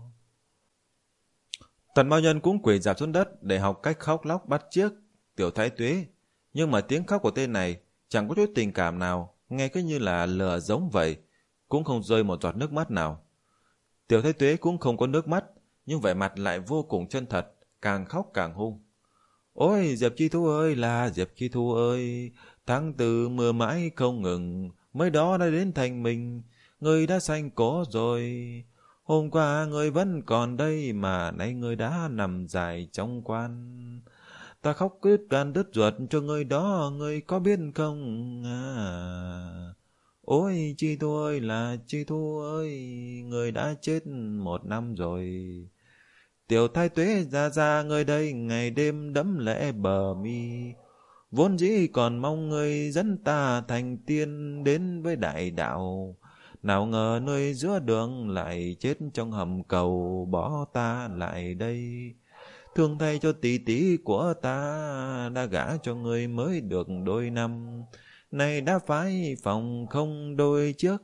Tần Mao Nhân cũng quỳ rạp xuống đất để học cách khóc lóc bắt chước Tiểu Thái Tuế, nhưng mà tiếng khóc của tên này chẳng có chút tình cảm nào, nghe cứ như là lừa giống vậy, cũng không rơi một giọt nước mắt nào. Tiểu Thái Tuế cũng không có nước mắt, nhưng vẻ mặt lại vô cùng chân thật, càng khóc càng hung. Ôi Diệp Chi Thu ơi, là Diệp Chi Thu ơi, tháng tư mưa mãi không ngừng, mới đó đã đến thành mình, ngươi đã sanh cổ rồi. Hôm qua ngươi vẫn còn đây mà nay ngươi đã nằm dài trong quan. Ta khóc đứt gan đứt ruột cho ngươi đó, ngươi có biết không à? Ôi Chi Thu ơi, là Chi Thu ơi, ngươi đã chết một năm rồi. Tiểu Thái Tuế ra ra ngươi đây, ngày đêm đẫm lệ bờ mi, vốn dĩ còn mong ngươi dẫn ta thành tiên đến với đại đạo. Nào ngờ nơi giữa đường lại chết trong hầm cầu, bỏ ta lại đây. Thương thay cho tỷ tỷ của ta, đã gả cho ngươi mới được đôi năm, nay đã phái phòng không đôi trước.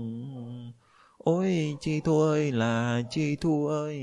Ôi Chi Thu ơi, là Chi Thu ơi.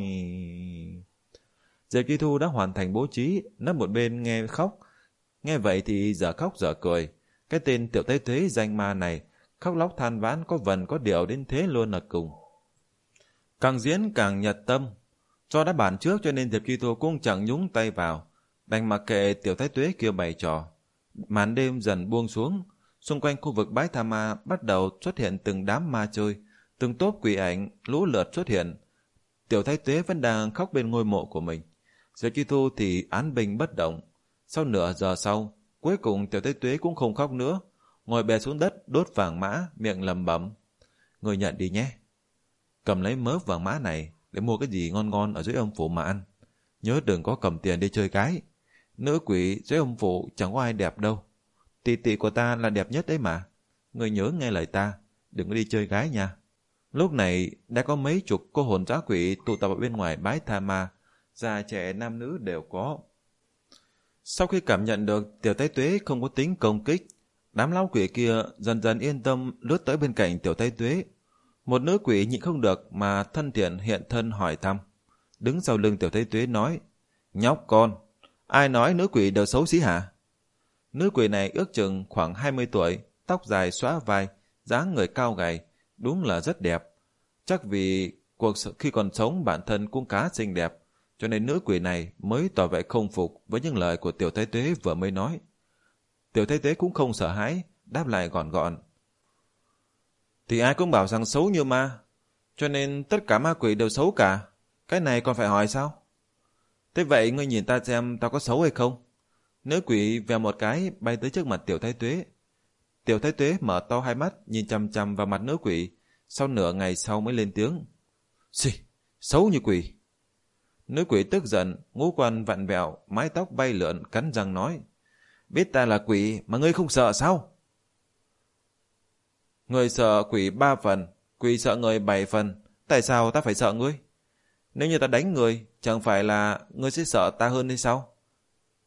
Diệp Chi Thu đã hoàn thành bố trí, nấp một bên nghe khóc. Nghe vậy thì dở khóc dở cười. Cái tên Tiểu Thái Tuế danh ma này khóc lóc than vãn có vần có điệu đến thế luôn là cùng. Càng diễn càng nhật tâm. Do đã bàn trước cho nên Diệp Chi Thu cũng chẳng nhúng tay vào, đành mặc kệ Tiểu Thái Tuế kêu bày trò. Màn đêm dần buông xuống, xung quanh khu vực bãi Tha Ma bắt đầu xuất hiện từng đám ma chơi, từng tốp quỷ ảnh lũ lượt xuất hiện. Tiểu Thái Tuế vẫn đang khóc bên ngôi mộ của mình, Diệp Chi Thu thì án binh bất động. Sau nửa giờ sau, cuối cùng Tiểu Thái Tuế cũng không khóc nữa, ngồi bè xuống đất đốt vàng mã, miệng lẩm bẩm: Người nhận đi nhé, cầm lấy mớ vàng mã này để mua cái gì ngon ngon ở dưới âm phủ mà ăn. Nhớ đừng có cầm tiền đi chơi gái. Nữ quỷ dưới âm phủ chẳng có ai đẹp đâu. Tỷ tỷ của ta là đẹp nhất đấy mà. Người nhớ nghe lời ta, đừng có đi chơi gái nha. Lúc này đã có mấy chục cô hồn dã quỷ tụ tập ở bên ngoài bãi Tha Ma, già trẻ nam nữ đều có. Sau khi cảm nhận được Tiểu Thái Tuế không có tính công kích, đám lão quỷ kia dần dần yên tâm lướt tới bên cạnh Tiểu Thái Tuế. Một nữ quỷ nhịn không được mà thân thiện hiện thân hỏi thăm. Đứng sau lưng Tiểu Thái Tuế nói: Nhóc con, ai nói nữ quỷ đều xấu xí hả? Nữ quỷ này ước chừng khoảng hai mươi tuổi, tóc dài xõa vai, dáng người cao gầy, đúng là rất đẹp. Chắc vì cuộc khi còn sống bản thân cũng khá xinh đẹp, cho nên nữ quỷ này mới tỏ vẻ không phục với những lời của Tiểu Thái Tuế vừa mới nói. Tiểu Thái Tuế cũng không sợ hãi, đáp lại gọn gọn: Thì ai cũng bảo rằng xấu như ma, cho nên tất cả ma quỷ đều xấu cả. Cái này còn phải hỏi sao? Thế vậy ngươi nhìn ta xem tao có xấu hay không? Nữ quỷ vèo một cái bay tới trước mặt Tiểu Thái Tuế. Tiểu Thái Tuế mở to hai mắt nhìn chằm chằm vào mặt nữ quỷ, sau nửa ngày sau mới lên tiếng: Xì, xấu như quỷ. Nữ quỷ tức giận, ngũ quan vặn vẹo, mái tóc bay lượn, cắn răng nói: Biết ta là quỷ mà ngươi không sợ sao? Người sợ quỷ ba phần, quỷ sợ người bảy phần, tại sao ta phải sợ ngươi? Nếu như ta đánh người, chẳng phải là ngươi sẽ sợ ta hơn hay sao?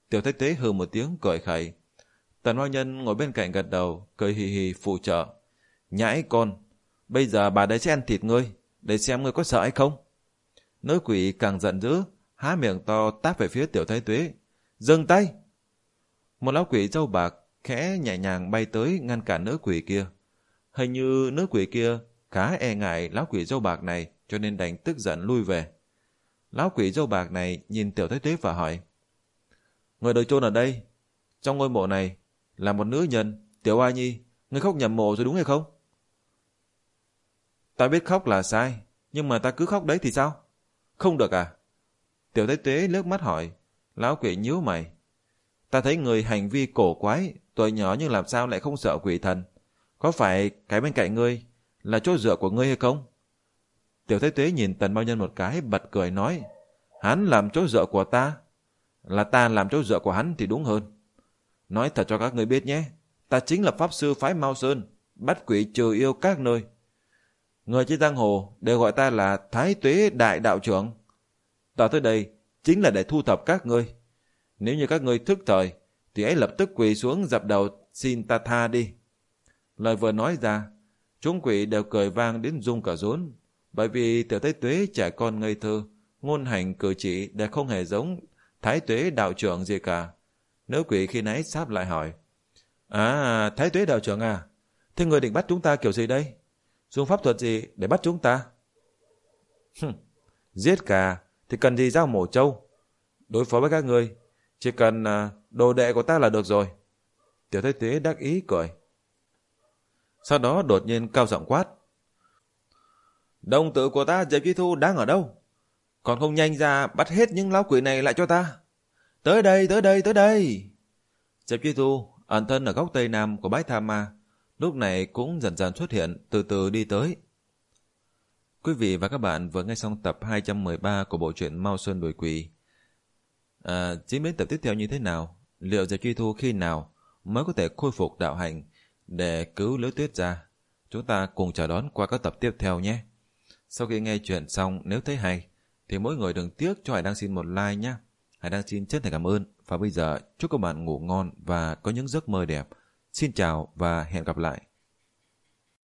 Tiểu Thái Tuế hừ một tiếng cười khẩy. Tần Mao Nhân ngồi bên cạnh gật đầu, cười hì hì phụ trợ. Nhãi con, bây giờ bà đấy sẽ ăn thịt ngươi, để xem ngươi có sợ hay không. Nữ quỷ càng giận dữ, há miệng to táp về phía Tiểu Thái Tuế. Dừng tay! Một lão quỷ râu bạc khẽ nhẹ nhàng bay tới ngăn cản nữ quỷ kia. Hình như nữ quỷ kia khá e ngại lão quỷ râu bạc này, cho nên đành tức giận lui về. Lão quỷ râu bạc này nhìn Tiểu Thái Tuế và hỏi. Người được chôn ở đây, trong ngôi mộ này, là một nữ nhân, Tiểu A Nhi, ngươi khóc nhầm mộ rồi đúng hay không? Ta biết khóc là sai, nhưng mà ta cứ khóc đấy thì sao? Không được à? Tiểu Thái Tuế lướt mắt hỏi. Lão quỷ nhíu mày. Ta thấy người hành vi cổ quái, tuổi nhỏ nhưng làm sao lại không sợ quỷ thần? Có phải cái bên cạnh ngươi là chỗ dựa của ngươi hay không? Tiểu Thái Tuế nhìn Tần Mao Nhân một cái, bật cười nói. Hắn làm chỗ dựa của ta? Là ta làm chỗ dựa của hắn thì đúng hơn. Nói thật cho các ngươi biết nhé, ta chính là pháp sư phái Mao Sơn, bắt quỷ trừ yêu các nơi. Người trên giang hồ đều gọi ta là Thái Tuế Đại Đạo Trưởng. Ta tới đây chính là để thu thập các ngươi. Nếu như các ngươi thức thời, thì hãy lập tức quỳ xuống dập đầu xin ta tha đi. Lời vừa nói ra, chúng quỷ đều cười vang đến rung cả rốn, bởi vì Tiểu Thái Tuế trẻ con ngây thơ, ngôn hành cử chỉ đều không hề giống Thái Tuế Đạo Trưởng gì cả. Nữ quỷ khi nãy sáp lại hỏi. À, Thái Tuế Đạo Trưởng à, thế người định bắt chúng ta kiểu gì đây? Dùng pháp thuật gì để bắt chúng ta? Giết gà thì cần gì dao mổ trâu? Đối phó với các ngươi, chỉ cần uh, đồ đệ của ta là được rồi. Tiểu Thái Tuế đắc ý cười. Sau đó đột nhiên cao giọng quát. Đồng tử của ta Diệp Chi Thu đang ở đâu? Còn không nhanh ra bắt hết những lão quỷ này lại cho ta. Tới đây, tới đây, tới đây. Diệp Chi Thu ẩn thân ở góc tây nam của bãi Tha Ma, lúc này cũng dần dần xuất hiện, từ từ đi tới. Quý vị và các bạn vừa nghe xong tập hai trăm mười ba của bộ truyện Mao Sơn Đuổi Quỷ. À, diễn biến tập tiếp theo như thế nào? Liệu Diệp Chi Thu khi nào mới có thể khôi phục đạo hạnh để cứu Liễu Tuyết ra? Chúng ta cùng chờ đón qua các tập tiếp theo nhé. Sau khi nghe chuyện xong, nếu thấy hay thì mỗi người đừng tiếc cho Hải Đăng xin một like nhé. Hải Đăng xin chân thành cảm ơn. Và bây giờ chúc các bạn ngủ ngon và có những giấc mơ đẹp. Xin chào và hẹn gặp lại.